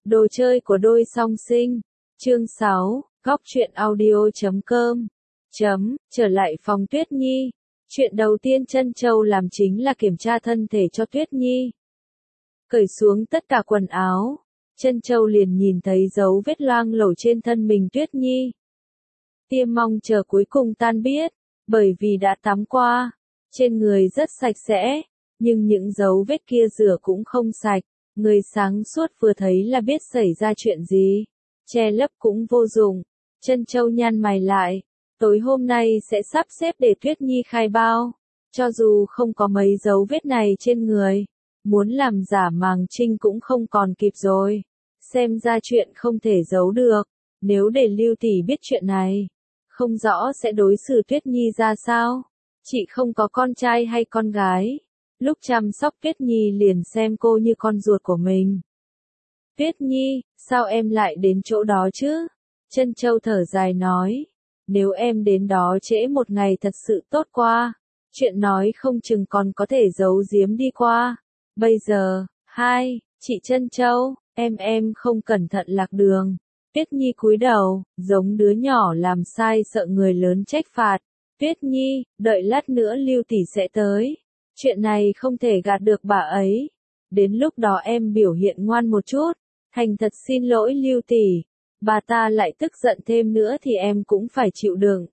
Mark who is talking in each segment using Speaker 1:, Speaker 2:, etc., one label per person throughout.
Speaker 1: Đồ chơi của đôi song sinh. Chương 6, góc truyện audio.com. Trở lại phòng Tuyết Nhi. Chuyện đầu tiên Trân Châu làm chính là kiểm tra thân thể cho Tuyết Nhi. Cởi xuống tất cả quần áo, Trân Châu liền nhìn thấy dấu vết loang lổ trên thân mình Tuyết Nhi. Tiêm mong chờ cuối cùng tan biết, bởi vì đã tắm qua, trên người rất sạch sẽ, nhưng những dấu vết kia rửa cũng không sạch. Người sáng suốt vừa thấy là biết xảy ra chuyện gì, che lấp cũng vô dụng. Trân Châu nhăn mày lại, tối hôm nay sẽ sắp xếp để Tuyết Nhi khai bao, cho dù không có mấy dấu vết này trên người, muốn làm giả màng trinh cũng không còn kịp rồi. Xem ra chuyện không thể giấu được, nếu để Lưu tỷ biết chuyện này, không rõ sẽ đối xử Tuyết Nhi ra sao. Chị không có con trai hay con gái, lúc chăm sóc Tuyết Nhi liền xem cô như con ruột của mình. Tuyết Nhi, sao em lại đến chỗ đó chứ? Trân Châu thở dài nói, nếu em đến đó trễ một ngày thật sự tốt qua, chuyện nói không chừng còn có thể giấu giếm đi qua. Bây giờ, chị Trân Châu, em không cẩn thận lạc đường. Tuyết Nhi cúi đầu, giống đứa nhỏ làm sai sợ người lớn trách phạt. Tuyết Nhi, đợi lát nữa Lưu tỷ sẽ tới. Chuyện này không thể gạt được bà ấy. Đến lúc đó em biểu hiện ngoan một chút, thành thật xin lỗi Lưu tỷ. Bà ta lại tức giận thêm nữa thì em cũng phải chịu đựng.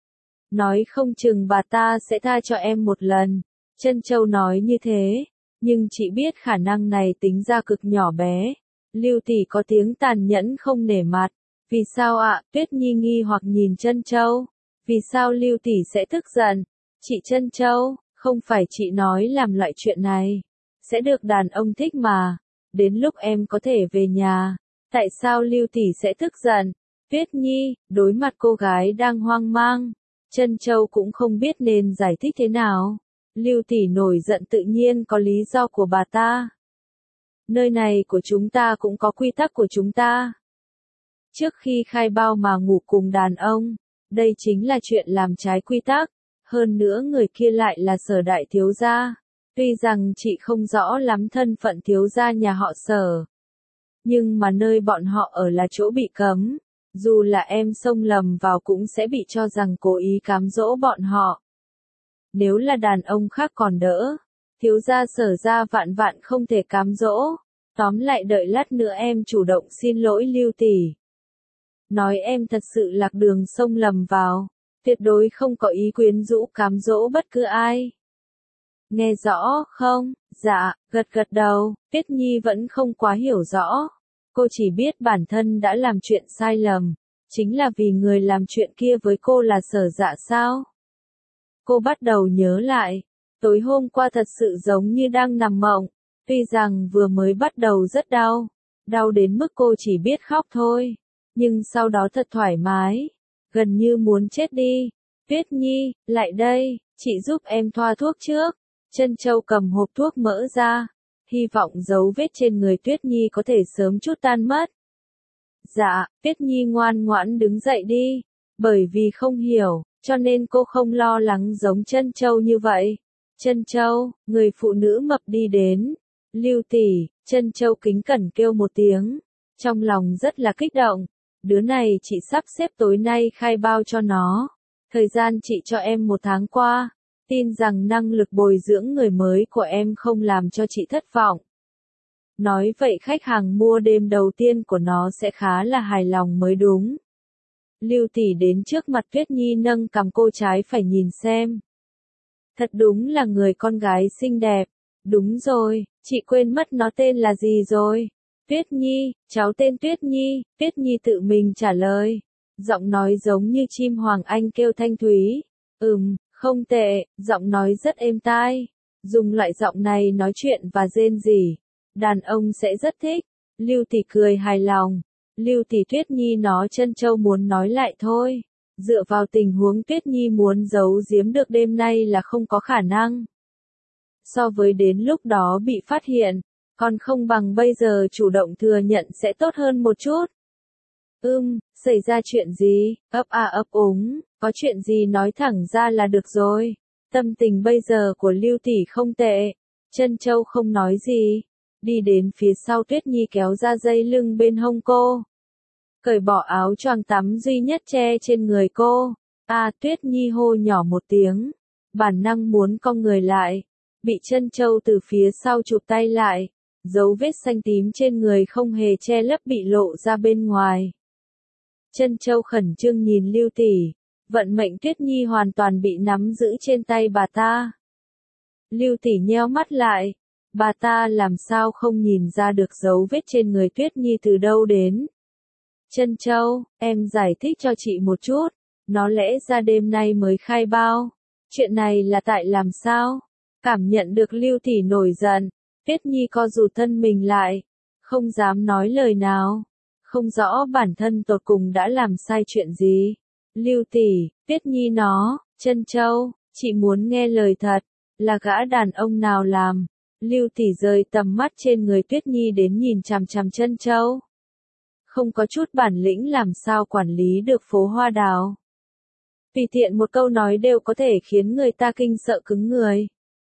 Speaker 1: Nói không chừng bà ta sẽ tha cho em một lần. Trân Châu nói như thế, nhưng chị biết khả năng này tính ra cực nhỏ bé. Lưu tỷ có tiếng tàn nhẫn không nể mặt. Vì sao ạ? Tuyết Nhi nghi hoặc nhìn Trân Châu. Vì sao Lưu tỷ sẽ tức giận? Chị Trân Châu, không phải chị nói làm loại chuyện này sẽ được đàn ông thích mà. Đến lúc em có thể về nhà, tại sao Lưu tỷ sẽ tức giận? Tuyết Nhi, đối mặt cô gái đang hoang mang, Trân Châu cũng không biết nên giải thích thế nào. Lưu tỷ nổi giận tự nhiên có lý do của bà ta. Nơi này của chúng ta cũng có quy tắc của chúng ta. Trước khi khai bao mà ngủ cùng đàn ông, đây chính là chuyện làm trái quy tắc. Hơn nữa người kia lại là Sở đại thiếu gia. Tuy rằng chị không rõ lắm thân phận thiếu gia nhà họ Sở, nhưng mà nơi bọn họ ở là chỗ bị cấm. Dù là em xông lầm vào cũng sẽ bị cho rằng cố ý cám dỗ bọn họ. Nếu là đàn ông khác còn đỡ, thiếu gia Sở gia vạn vạn không thể cám dỗ. Tóm lại đợi lát nữa em chủ động xin lỗi Lưu tỷ. Nói em thật sự lạc đường xông lầm vào, tuyệt đối không có ý quyến rũ cám dỗ bất cứ ai. Nghe rõ không? Dạ, gật đầu. Tuyết Nhi vẫn không quá hiểu rõ. Cô chỉ biết bản thân đã làm chuyện sai lầm, chính là vì người làm chuyện kia với cô là Sở Dạ sao? Cô bắt đầu nhớ lại, tối hôm qua thật sự giống như đang nằm mộng, tuy rằng vừa mới bắt đầu rất đau, đau đến mức cô chỉ biết khóc thôi, nhưng sau đó thật thoải mái, gần như muốn chết đi. Tuyết Nhi, lại đây, chị giúp em thoa thuốc trước. Trân Châu cầm hộp thuốc mỡ ra, hy vọng dấu vết trên người Tuyết Nhi có thể sớm chút tan mất. Dạ, Tuyết Nhi ngoan ngoãn đứng dậy đi, bởi vì không hiểu, cho nên cô không lo lắng giống Trân Châu như vậy. Trân Châu, người phụ nữ mập đi đến. Lưu tỷ, Trân Châu kính cẩn kêu một tiếng, trong lòng rất là kích động. Đứa này chị sắp xếp tối nay khai bao cho nó. Thời gian chị cho em 1 tháng qua, tin rằng năng lực bồi dưỡng người mới của em không làm cho chị thất vọng. Nói vậy khách hàng mua đêm đầu tiên của nó sẽ khá là hài lòng mới đúng. Lưu tỷ đến trước mặt Tuyết Nhi nâng cằm cô trái phải nhìn xem. Thật đúng là người con gái xinh đẹp. Đúng rồi, chị quên mất nó tên là gì rồi. Tuyết Nhi, cháu tên Tuyết Nhi. Tuyết Nhi tự mình trả lời. Giọng nói giống như chim hoàng anh kêu thanh thúy. Không tệ, giọng nói rất êm tai. Dùng loại giọng này nói chuyện và rên rỉ, đàn ông sẽ rất thích. Lưu tỷ cười hài lòng. Lưu tỷ, Tuyết Nhi nó Trân Châu muốn nói lại thôi. Dựa vào tình huống Tuyết Nhi muốn giấu giếm được đêm nay là không có khả năng. So với đến lúc đó bị phát hiện, còn không bằng bây giờ chủ động thừa nhận sẽ tốt hơn một chút. Xảy ra chuyện gì? Ấp úng, có chuyện gì nói thẳng ra là được rồi. Tâm tình bây giờ của Lưu tỷ không tệ. Trân Châu không nói gì. đi đến phía sau Tuyết Nhi kéo ra dây lưng bên hông cô. Cởi bỏ áo choàng tắm duy nhất che trên người cô. Tuyết Nhi hô nhỏ một tiếng. Bản năng muốn cong người lại. Bị Trân Châu từ phía sau chụp tay lại. Dấu vết xanh tím trên người không hề che lấp bị lộ ra bên ngoài. Trân Châu khẩn trương nhìn Lưu tỷ. Vận mệnh Tuyết Nhi hoàn toàn bị nắm giữ trên tay bà ta. Lưu tỷ nheo mắt lại. Bà ta làm sao không nhìn ra được dấu vết trên người Tuyết Nhi từ đâu đến. Trân Châu, em giải thích cho chị một chút. Nó lẽ ra đêm nay mới khai bao. Chuyện này là tại làm sao? Cảm nhận được Lưu tỷ nổi giận. Tuyết Nhi co rụt thân mình lại. Không dám nói lời nào. Không rõ bản thân tột cùng đã làm sai chuyện gì. Lưu tỷ, Tuyết Nhi nó, Trân Châu, chị muốn nghe lời thật. Là gã đàn ông nào làm? Lưu tỷ rời tầm mắt trên người Tuyết Nhi đến nhìn chằm chằm Trân Châu. Không có chút bản lĩnh làm sao quản lý được phố hoa đào. Tùy tiện một câu nói đều có thể khiến người ta kinh sợ cứng người.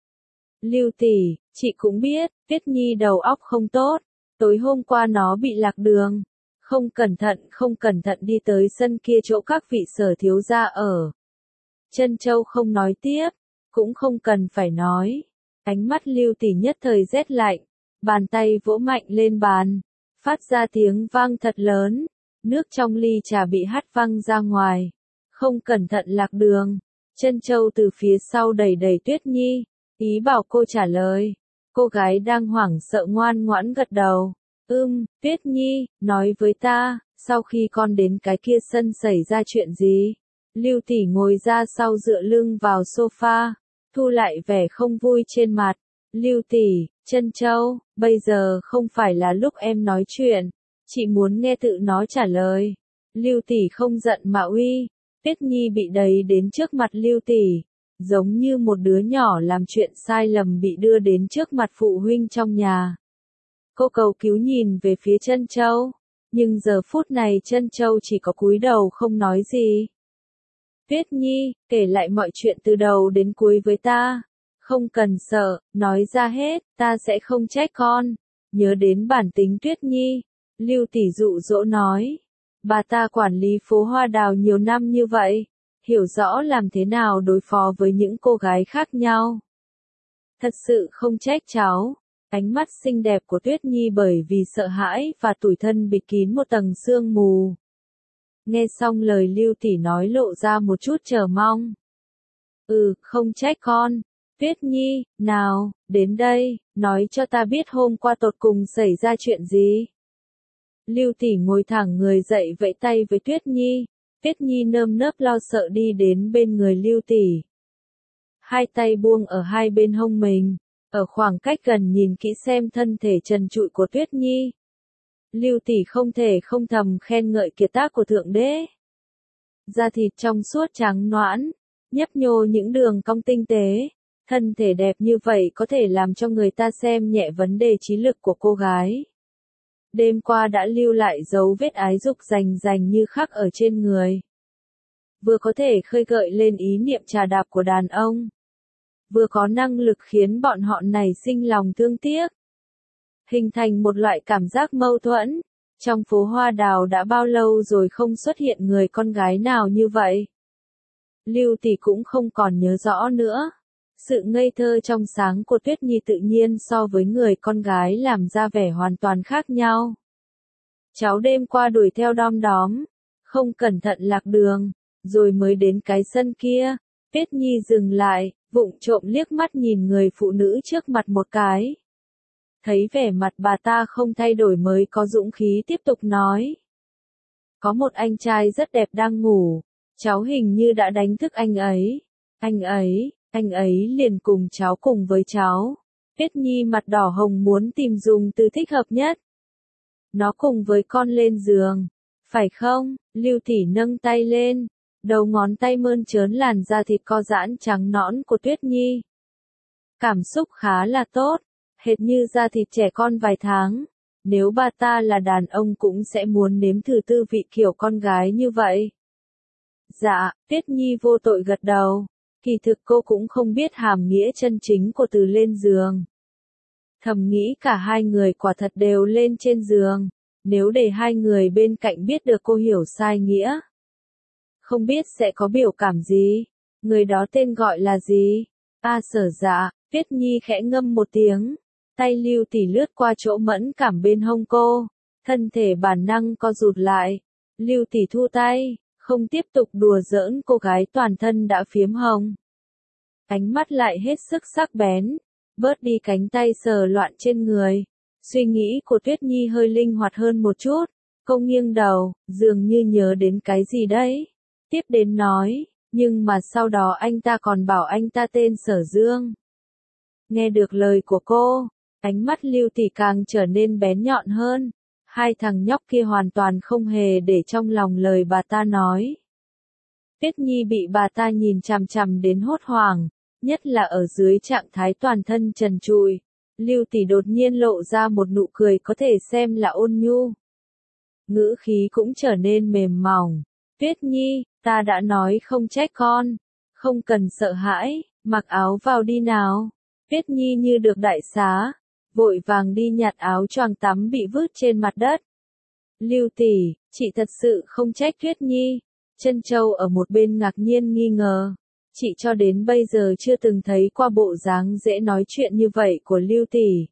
Speaker 1: Lưu tỷ, chị cũng biết, Tuyết Nhi đầu óc không tốt. Tối hôm qua nó bị lạc đường. Không cẩn thận đi tới sân kia chỗ các vị sở thiếu gia ở. Trân Châu không nói tiếp, cũng không cần phải nói. Ánh mắt Lưu tỷ nhất thời rét lạnh, bàn tay vỗ mạnh lên bàn, phát ra tiếng vang thật lớn, nước trong ly trà bị hắt văng ra ngoài. Không cẩn thận lạc đường. Trân Châu từ phía sau đẩy đẩy Tuyết Nhi, ý bảo cô trả lời. Cô gái đang hoảng sợ ngoan ngoãn gật đầu. Tuyết Nhi, nói với ta, sau khi con đến cái kia sân xảy ra chuyện gì? Lưu tỷ ngồi ra sau dựa lưng vào sofa, thu lại vẻ không vui trên mặt. Lưu tỷ, Trân Châu, bây giờ không phải là lúc em nói chuyện, chị muốn nghe tự nó trả lời. Lưu tỷ không giận mà uy. Tuyết Nhi bị đẩy đến trước mặt Lưu tỷ, giống như một đứa nhỏ làm chuyện sai lầm bị đưa đến trước mặt phụ huynh trong nhà. Cô cầu cứu nhìn về phía Trân Châu, nhưng giờ phút này Trân Châu chỉ có cúi đầu không nói gì. Tuyết Nhi, kể lại mọi chuyện từ đầu đến cuối với ta. Không cần sợ, nói ra hết, ta sẽ không trách con. Nhớ đến bản tính Tuyết Nhi. Lưu tỷ dụ dỗ nói. Bà ta quản lý phố hoa đào nhiều năm như vậy, hiểu rõ làm thế nào đối phó với những cô gái khác nhau. Thật sự không trách cháu. Ánh mắt xinh đẹp của Tuyết Nhi bởi vì sợ hãi và tủi thân bịt kín một tầng sương mù. Nghe xong lời Lưu tỷ nói lộ ra một chút chờ mong. Không trách con. Tuyết Nhi, nào, đến đây, nói cho ta biết hôm qua tột cùng xảy ra chuyện gì. Lưu tỷ ngồi thẳng người dậy vẫy tay với Tuyết Nhi. Tuyết Nhi nơm nớp lo sợ đi đến bên người Lưu tỷ. Hai tay buông ở hai bên hông mình, ở khoảng cách gần nhìn kỹ xem thân thể trần trụi của Tuyết Nhi. Lưu tỷ không thể không thầm khen ngợi kiệt tác của Thượng Đế. Da thịt trong suốt trắng nõn, nhấp nhô những đường cong tinh tế, thân thể đẹp như vậy có thể làm cho người ta xem nhẹ vấn đề trí lực của cô gái. Đêm qua đã lưu lại dấu vết ái dục rành như khắc ở trên người. Vừa có thể khơi gợi lên ý niệm trà đạp của đàn ông, vừa có năng lực khiến bọn họ nảy sinh lòng thương tiếc. Hình thành một loại cảm giác mâu thuẫn. Trong phố hoa đào đã bao lâu rồi không xuất hiện người con gái nào như vậy? Lưu tỷ cũng không còn nhớ rõ nữa. Sự ngây thơ trong sáng của Tuyết Nhi tự nhiên so với người con gái làm ra vẻ hoàn toàn khác nhau. Cháu đêm qua đuổi theo đom đóm, không cẩn thận lạc đường, rồi mới đến cái sân kia. Tuyết Nhi dừng lại, vụng trộm liếc mắt nhìn người phụ nữ trước mặt một cái. Thấy vẻ mặt bà ta không thay đổi mới có dũng khí tiếp tục nói. Có một anh trai rất đẹp đang ngủ, cháu hình như đã đánh thức anh ấy. Anh ấy liền cùng cháu cùng với cháu. Tuyết Nhi mặt đỏ hồng muốn tìm dùng từ thích hợp nhất. Nó cùng với con lên giường, phải không? Lưu tỷ nâng tay lên, đầu ngón tay mơn trớn làn da thịt co giãn trắng nõn của Tuyết Nhi. Cảm xúc khá là tốt, hệt như da thịt trẻ con vài tháng. Nếu bà ta là đàn ông cũng sẽ muốn nếm thử tư vị kiểu con gái như vậy. Dạ, Tuyết Nhi vô tội gật đầu. Kỳ thực cô cũng không biết hàm nghĩa chân chính của từ lên giường. Thầm nghĩ cả hai người quả thật đều lên trên giường. Nếu để hai người bên cạnh biết được cô hiểu sai nghĩa, không biết sẽ có biểu cảm gì. Người đó tên gọi là gì? Sở Dạ. Tuyết Nhi khẽ ngâm một tiếng. Tay Lưu Tỷ lướt qua chỗ mẫn cảm bên hông cô. Thân thể bản năng co rụt lại. Lưu Tỷ thu tay, không tiếp tục đùa giỡn cô gái toàn thân đã phiếm hồng. Ánh mắt lại hết sức sắc bén. Bớt đi cánh tay sờ loạn trên người. Suy nghĩ của Tuyết Nhi hơi linh hoạt hơn một chút. Cô nghiêng đầu, dường như nhớ đến cái gì đấy. Tiếp đến nói, nhưng mà sau đó anh ta còn bảo anh ta tên Sở Dương. Nghe được lời của cô, ánh mắt Lưu Tỷ càng trở nên bén nhọn hơn. Hai thằng nhóc kia hoàn toàn không hề để trong lòng lời bà ta nói. Tuyết Nhi bị bà ta nhìn chằm chằm đến hốt hoảng, nhất là ở dưới trạng thái toàn thân trần trụi. Lưu Tỷ đột nhiên lộ ra một nụ cười có thể xem là ôn nhu. Ngữ khí cũng trở nên mềm mỏng. Tuyết Nhi, ta đã nói không trách con. Không cần sợ hãi, mặc áo vào đi nào. Tuyết Nhi như được đại xá, vội vàng đi nhặt áo choàng tắm bị vứt trên mặt đất. Lưu Tỷ, chị thật sự không trách Tuyết Nhi. Trân Châu ở một bên ngạc nhiên nghi ngờ. Chị cho đến bây giờ chưa từng thấy qua bộ dáng dễ nói chuyện như vậy của Lưu Tỷ.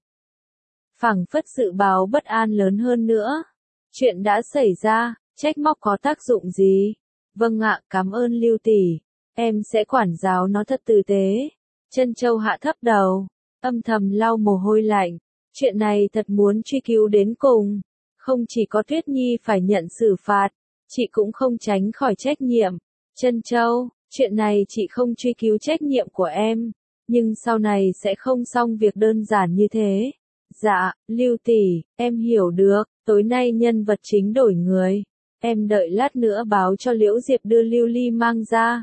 Speaker 1: Phảng phất sự báo bất an lớn hơn nữa. Chuyện đã xảy ra, trách móc có tác dụng gì? Vâng ạ, cảm ơn Lưu Tỷ. Em sẽ quản giáo nó thật tử tế. Trân Châu hạ thấp đầu, âm thầm lau mồ hôi lạnh. Chuyện này thật muốn truy cứu đến cùng. Không chỉ có Tuyết Nhi phải nhận xử phạt, chị cũng không tránh khỏi trách nhiệm. Trân Châu, chuyện này chị không truy cứu trách nhiệm của em, nhưng sau này sẽ không xong việc đơn giản như thế. Dạ, Lưu Tỷ, em hiểu được, tối nay nhân vật chính đổi người. Em đợi lát nữa báo cho Liễu Diệp đưa Lưu Ly mang ra.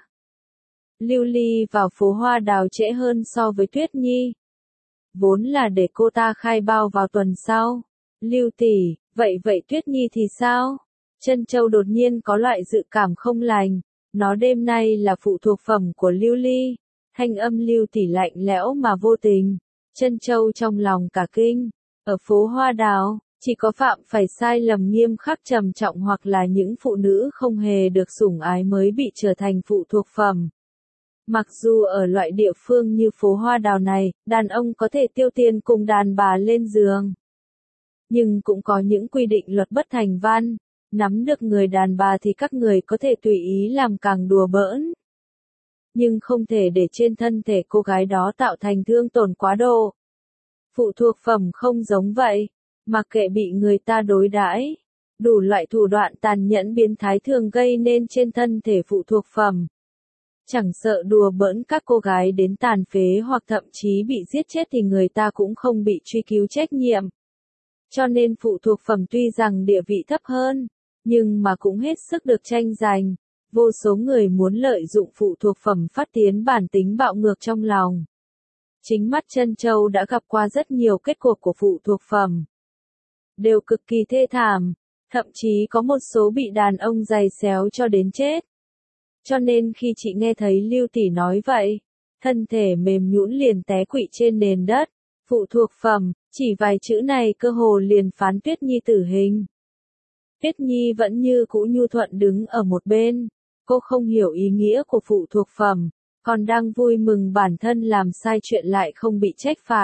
Speaker 1: Lưu Ly vào phố Hoa Đào trễ hơn so với Tuyết Nhi. Vốn là để cô ta khai bao vào tuần sau. Lưu Tỷ, vậy Tuyết Nhi thì sao? Trân Châu đột nhiên có loại dự cảm không lành. Nó đêm nay là phụ thuộc phẩm của Lưu Ly. Thanh âm Lưu Tỷ lạnh lẽo mà vô tình. Trân Châu trong lòng cả kinh. Ở phố Hoa Đào, chỉ có phạm phải sai lầm nghiêm khắc trầm trọng hoặc là những phụ nữ không hề được sủng ái mới bị trở thành phụ thuộc phẩm. Mặc dù ở loại địa phương như phố Hoa Đào này, đàn ông có thể tiêu tiền cùng đàn bà lên giường. Nhưng cũng có những quy định luật bất thành văn. Nắm được người đàn bà thì các người có thể tùy ý làm càng đùa bỡn. Nhưng không thể để trên thân thể cô gái đó tạo thành thương tổn quá độ. Phụ thuộc phẩm không giống vậy. Mặc kệ bị người ta đối đãi, đủ loại thủ đoạn tàn nhẫn biến thái thường gây nên trên thân thể phụ thuộc phẩm. Chẳng sợ đùa bỡn các cô gái đến tàn phế hoặc thậm chí bị giết chết thì người ta cũng không bị truy cứu trách nhiệm. Cho nên phụ thuộc phẩm tuy rằng địa vị thấp hơn, nhưng mà cũng hết sức được tranh giành. Vô số người muốn lợi dụng phụ thuộc phẩm phát tiến bản tính bạo ngược trong lòng. Chính mắt Trân Châu đã gặp qua rất nhiều kết cục của phụ thuộc phẩm. Đều cực kỳ thê thảm, thậm chí có một số bị đàn ông giày xéo cho đến chết. Cho nên khi chị nghe thấy Lưu Tỷ nói vậy, thân thể mềm nhũn liền té quỵ trên nền đất. Phụ thuộc phẩm, chỉ vài chữ này cơ hồ liền phán Tuyết Nhi tử hình. Tuyết Nhi vẫn như cũ nhu thuận đứng ở một bên. Cô không hiểu ý nghĩa của phụ thuộc phẩm, còn đang vui mừng bản thân làm sai chuyện lại không bị trách phạt.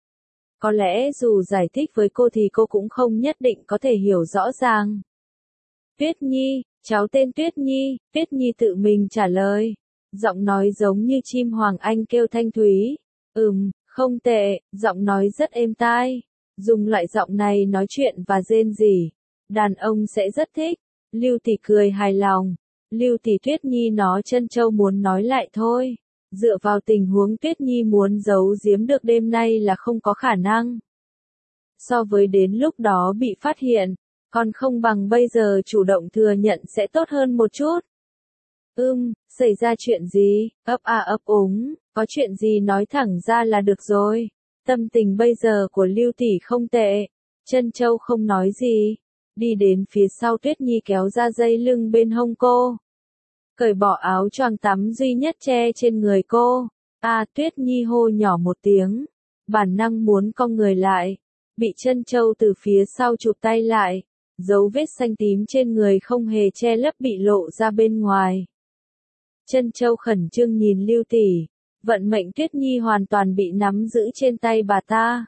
Speaker 1: Có lẽ dù giải thích với cô thì cô cũng không nhất định có thể hiểu rõ ràng. Tuyết Nhi, cháu tên Tuyết Nhi, Tuyết Nhi tự mình trả lời. Giọng nói giống như chim hoàng anh kêu thanh thúy. Không tệ, giọng nói rất êm tai. Dùng loại giọng này nói chuyện và rên rỉ, đàn ông sẽ rất thích. Lưu Tỷ cười hài lòng. Lưu Tỷ, Tuyết Nhi nó Trân Châu muốn nói lại thôi. Dựa vào tình huống Tuyết Nhi muốn giấu giếm được đêm nay là không có khả năng. So với đến lúc đó bị phát hiện, còn không bằng bây giờ chủ động thừa nhận sẽ tốt hơn một chút. Xảy ra chuyện gì? Ấp úng, có chuyện gì nói thẳng ra là được rồi. Tâm tình bây giờ của Lưu Tỷ không tệ. Trân Châu không nói gì, đi đến phía sau Tuyết Nhi kéo ra dây lưng bên hông cô. Cởi bỏ áo choàng tắm duy nhất che trên người cô. Tuyết Nhi hô nhỏ một tiếng. bản năng muốn cong người lại, bị Trân Châu từ phía sau chụp tay lại, dấu vết xanh tím trên người không hề che lấp bị lộ ra bên ngoài. Trân Châu khẩn trương nhìn Lưu tỷ, vận mệnh Tuyết Nhi hoàn toàn bị nắm giữ trên tay bà ta.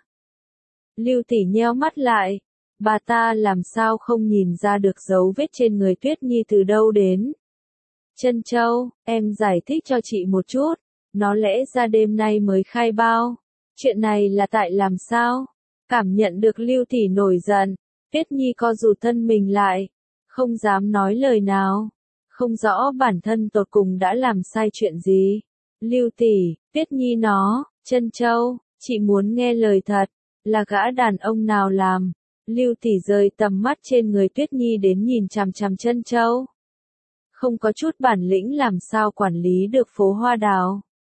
Speaker 1: Lưu tỷ nheo mắt lại, bà ta làm sao không nhìn ra được dấu vết trên người Tuyết Nhi từ đâu đến. Trân Châu, em giải thích cho chị một chút, nó lẽ ra đêm nay mới khai bao, chuyện này là tại làm sao? Cảm nhận được Lưu tỷ nổi giận, Tuyết Nhi co rụt thân mình lại, không dám nói lời nào, không rõ bản thân tột cùng đã làm sai chuyện gì. Lưu tỷ, Tuyết Nhi nó, Trân Châu, chị muốn nghe lời thật, là gã đàn ông nào làm? Lưu tỷ rời tầm mắt trên người Tuyết Nhi đến nhìn chằm chằm Trân Châu. Không có chút bản lĩnh làm sao quản lý được phố hoa đào.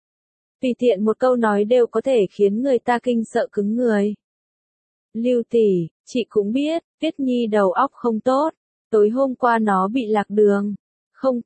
Speaker 1: Tùy tiện một câu nói đều có thể khiến người ta kinh sợ cứng người. Lưu tỷ, chị cũng biết, Tuyết Nhi đầu óc không tốt, tối hôm qua nó bị lạc đường. Không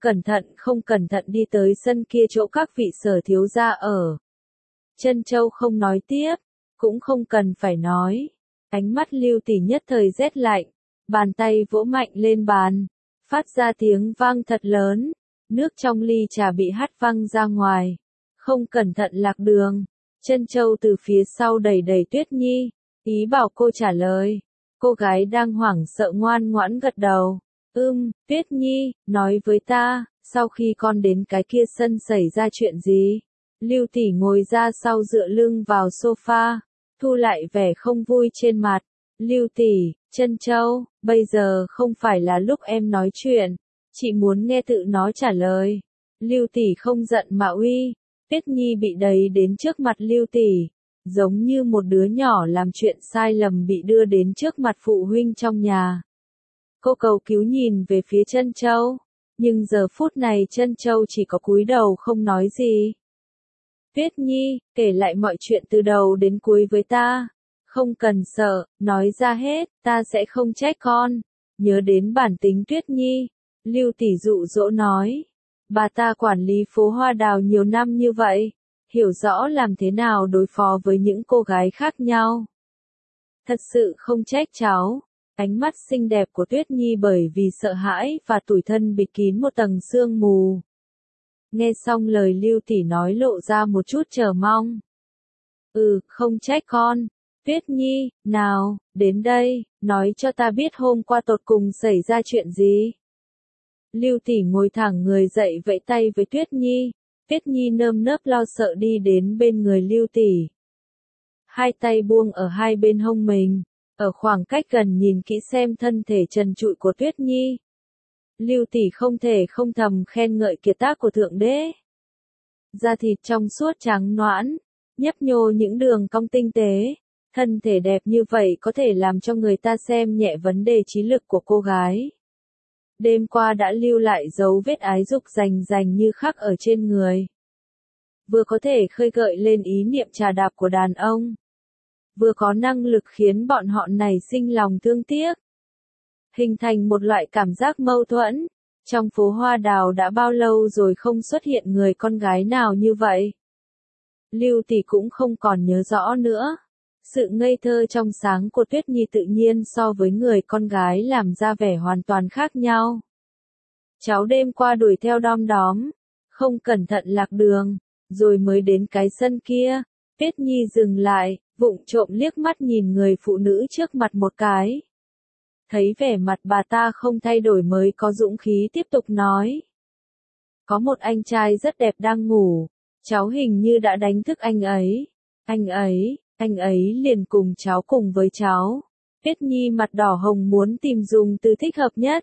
Speaker 1: cẩn thận đi tới sân kia chỗ các vị Sở thiếu gia ở. Trân Châu không nói tiếp, cũng không cần phải nói. Ánh mắt Lưu tỷ nhất thời rét lạnh, bàn tay vỗ mạnh lên bàn, phát ra tiếng vang thật lớn, nước trong ly trà bị hắt văng ra ngoài. Không cẩn thận lạc đường. Trân Châu từ phía sau đẩy đẩy Tuyết Nhi, ý bảo cô trả lời. Cô gái đang hoảng sợ ngoan ngoãn gật đầu. Tuyết Nhi, nói với ta, sau khi con đến cái kia sân xảy ra chuyện gì? Lưu tỷ ngồi ra sau dựa lưng vào sofa, thu lại vẻ không vui trên mặt. Lưu tỷ, Trân Châu, bây giờ không phải là lúc em nói chuyện, chị muốn nghe tự nó trả lời. Lưu tỷ không giận mà uy. Tuyết Nhi bị đẩy đến trước mặt Lưu tỷ, giống như một đứa nhỏ làm chuyện sai lầm bị đưa đến trước mặt phụ huynh trong nhà. Cô cầu cứu nhìn về phía Trân Châu, nhưng giờ phút này Trân Châu chỉ có cúi đầu không nói gì. Tuyết Nhi, kể lại mọi chuyện từ đầu đến cuối với ta. Không cần sợ, nói ra hết, ta sẽ không trách con. Nhớ đến bản tính Tuyết Nhi. Lưu tỷ dụ dỗ nói. Bà ta quản lý phố hoa đào nhiều năm như vậy, hiểu rõ làm thế nào đối phó với những cô gái khác nhau. Thật sự không trách cháu. Ánh mắt xinh đẹp của Tuyết Nhi bởi vì sợ hãi và tủi thân bịt kín một tầng sương mù. Nghe xong lời Lưu tỷ nói lộ ra một chút chờ mong. Không trách con. Tuyết Nhi, nào, đến đây, nói cho ta biết hôm qua tột cùng xảy ra chuyện gì. Lưu tỷ ngồi thẳng người dậy vẫy tay với Tuyết Nhi. Tuyết Nhi nơm nớp lo sợ đi đến bên người Lưu tỷ. Hai tay buông ở hai bên hông mình, ở khoảng cách gần nhìn kỹ xem thân thể trần trụi của Tuyết Nhi. Lưu tỷ không thể không thầm khen ngợi kiệt tác của Thượng Đế. Da thịt trong suốt trắng nõn, nhấp nhô những đường cong tinh tế, thân thể đẹp như vậy có thể làm cho người ta xem nhẹ vấn đề trí lực của cô gái. Đêm qua đã lưu lại dấu vết ái dục rành như khắc ở trên người. Vừa có thể khơi gợi lên ý niệm trà đạp của đàn ông, vừa có năng lực khiến bọn họ nảy sinh lòng thương tiếc. Hình thành một loại cảm giác mâu thuẫn. Trong phố hoa đào đã bao lâu rồi không xuất hiện người con gái nào như vậy. Lưu tỷ cũng không còn nhớ rõ nữa. Sự ngây thơ trong sáng của Tuyết Nhi tự nhiên so với người con gái làm ra vẻ hoàn toàn khác nhau. Cháu đêm qua đuổi theo đom đóm, không cẩn thận lạc đường, rồi mới đến cái sân kia. Tuyết Nhi dừng lại, vụng trộm liếc mắt nhìn người phụ nữ trước mặt một cái. Thấy vẻ mặt bà ta không thay đổi mới có dũng khí tiếp tục nói. Có một anh trai rất đẹp đang ngủ, cháu hình như đã đánh thức anh ấy. Anh ấy liền cùng cháu cùng với cháu. Tuyết Nhi mặt đỏ hồng muốn tìm dùng từ thích hợp nhất.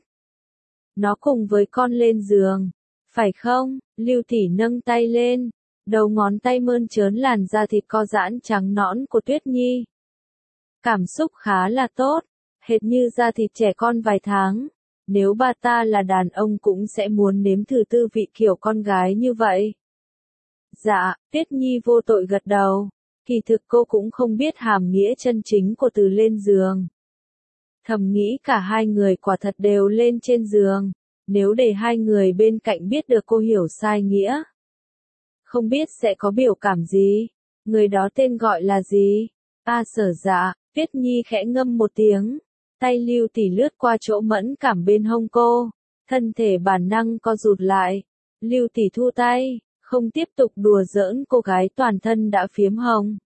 Speaker 1: Nó cùng với con lên giường, phải không? Lưu tỷ nâng tay lên, đầu ngón tay mơn trớn làn da thịt co giãn trắng nõn của Tuyết Nhi. Cảm xúc khá là tốt, hệt như da thịt trẻ con vài tháng. Nếu bà ta là đàn ông cũng sẽ muốn nếm thử tư vị kiểu con gái như vậy. Dạ, Tuyết Nhi vô tội gật đầu. Kỳ thực cô cũng không biết hàm nghĩa chân chính của từ lên giường. Thầm nghĩ cả hai người quả thật đều lên trên giường. Nếu để hai người bên cạnh biết được cô hiểu sai nghĩa, không biết sẽ có biểu cảm gì. Người đó tên gọi là gì? Sở dạ, Tuyết Nhi khẽ ngâm một tiếng. Tay Lưu Tỷ lướt qua chỗ mẫn cảm bên hông cô. Thân thể bản năng co rụt lại. Lưu Tỷ thu tay, không tiếp tục đùa giỡn cô gái toàn thân đã phiếm hồng.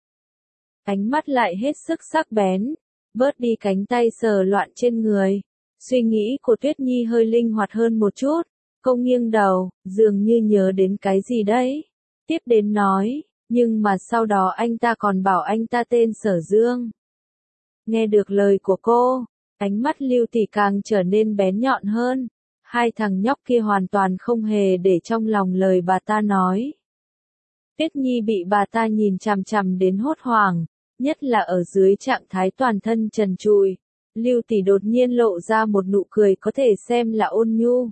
Speaker 1: Ánh mắt lại hết sức sắc bén, bớt đi cánh tay sờ loạn trên người. Suy nghĩ của Tuyết Nhi hơi linh hoạt hơn một chút. Cô nghiêng đầu, dường như nhớ đến cái gì đấy. Tiếp đến nói, nhưng mà sau đó anh ta còn bảo anh ta tên Sở Dương. Nghe được lời của cô, ánh mắt Lưu Tỷ càng trở nên bén nhọn hơn. Hai thằng nhóc kia hoàn toàn không hề để trong lòng lời bà ta nói. Tuyết Nhi bị bà ta nhìn chằm chằm đến hốt hoảng, nhất là ở dưới trạng thái toàn thân trần trụi. Lưu Tỷ đột nhiên lộ ra một nụ cười có thể xem là ôn nhu.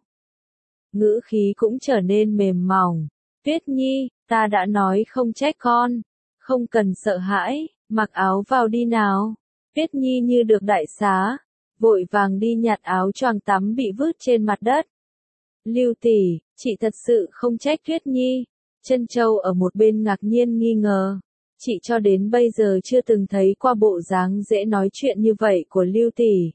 Speaker 1: Ngữ khí cũng trở nên mềm mỏng. Tuyết Nhi, ta đã nói không trách con, không cần sợ hãi, mặc áo vào đi nào. Tuyết Nhi như được đại xá, vội vàng đi nhặt áo choàng tắm bị vứt trên mặt đất. Lưu Tỷ, chị thật sự không trách Tuyết Nhi. Trân Châu ở một bên ngạc nhiên nghi ngờ. Chị cho đến bây giờ chưa từng thấy qua bộ dáng dễ nói chuyện như vậy của Lưu Tỷ.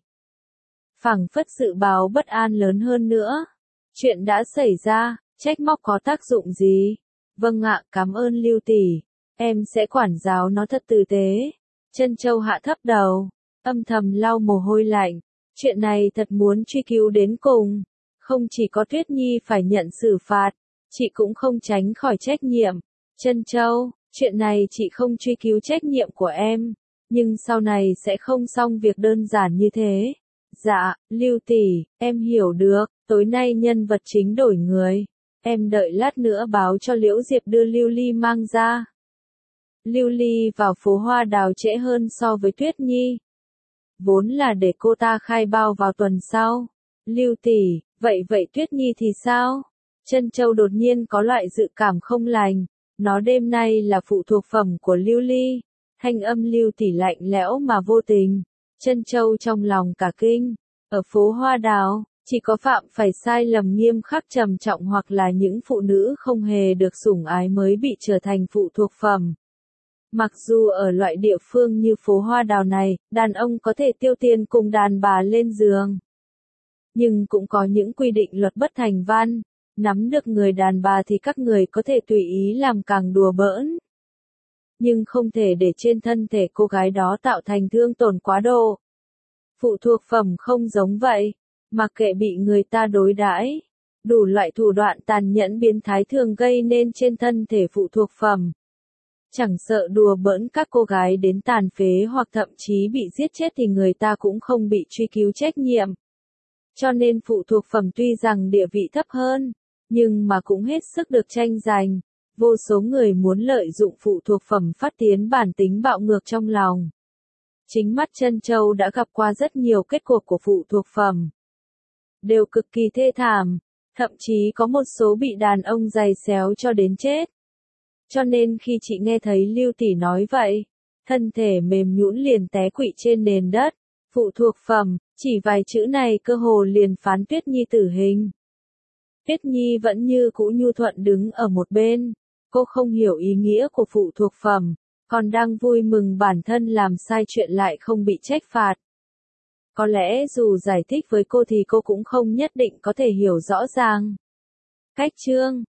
Speaker 1: Phảng phất dự báo bất an lớn hơn nữa. Chuyện đã xảy ra, trách móc có tác dụng gì? Vâng ạ, cảm ơn Lưu Tỷ. Em sẽ quản giáo nó thật tử tế. Trân Châu hạ thấp đầu, âm thầm lau mồ hôi lạnh. Chuyện này thật muốn truy cứu đến cùng. Không chỉ có Tuyết Nhi phải nhận xử phạt, chị cũng không tránh khỏi trách nhiệm. Trân Châu, chuyện này chị không truy cứu trách nhiệm của em, nhưng sau này sẽ không xong việc đơn giản như thế. Dạ, Lưu Tỷ, em hiểu được, tối nay nhân vật chính đổi người. Em đợi lát nữa báo cho Liễu Diệp đưa Lưu Ly mang ra. Lưu Ly vào phố hoa đào trễ hơn so với Tuyết Nhi. Vốn là để cô ta khai bao vào tuần sau. Lưu Tỷ, vậy Tuyết Nhi thì sao? Trân Châu đột nhiên có loại dự cảm không lành. Nó đêm nay là phụ thuộc phẩm của Lưu Ly. Thanh âm Lưu Tỷ lạnh lẽo mà vô tình. Trân Châu trong lòng cả kinh. Ở phố hoa đào, chỉ có phạm phải sai lầm nghiêm khắc trầm trọng hoặc là những phụ nữ không hề được sủng ái mới bị trở thành phụ thuộc phẩm. Mặc dù ở loại địa phương như phố hoa đào này, đàn ông có thể tiêu tiền cùng đàn bà lên giường. Nhưng cũng có những quy định luật bất thành văn. Nắm được người đàn bà thì các người có thể tùy ý làm càng đùa bỡn. Nhưng không thể để trên thân thể cô gái đó tạo thành thương tổn quá độ. Phụ thuộc phẩm không giống vậy. Mặc kệ bị người ta đối đãi, đủ loại thủ đoạn tàn nhẫn biến thái thường gây nên trên thân thể phụ thuộc phẩm. Chẳng sợ đùa bỡn các cô gái đến tàn phế hoặc thậm chí bị giết chết thì người ta cũng không bị truy cứu trách nhiệm. Cho nên phụ thuộc phẩm tuy rằng địa vị thấp hơn, nhưng mà cũng hết sức được tranh giành. Vô số người muốn lợi dụng phụ thuộc phẩm phát tiến bản tính bạo ngược trong lòng. Chính mắt Trân Châu đã gặp qua rất nhiều kết cục của phụ thuộc phẩm. Đều cực kỳ thê thảm, thậm chí có một số bị đàn ông giày xéo cho đến chết. Cho nên khi chị nghe thấy Lưu Tỷ nói vậy, thân thể mềm nhũn liền té quỵ trên nền đất. Phụ thuộc phẩm, chỉ vài chữ này cơ hồ liền phán Tuyết Nhi tử hình. Tuyết Nhi vẫn như cũ nhu thuận đứng ở một bên. Cô không hiểu ý nghĩa của phụ thuộc phẩm, còn đang vui mừng bản thân làm sai chuyện lại không bị trách phạt. Có lẽ dù giải thích với cô thì cô cũng không nhất định có thể hiểu rõ ràng. Cách chương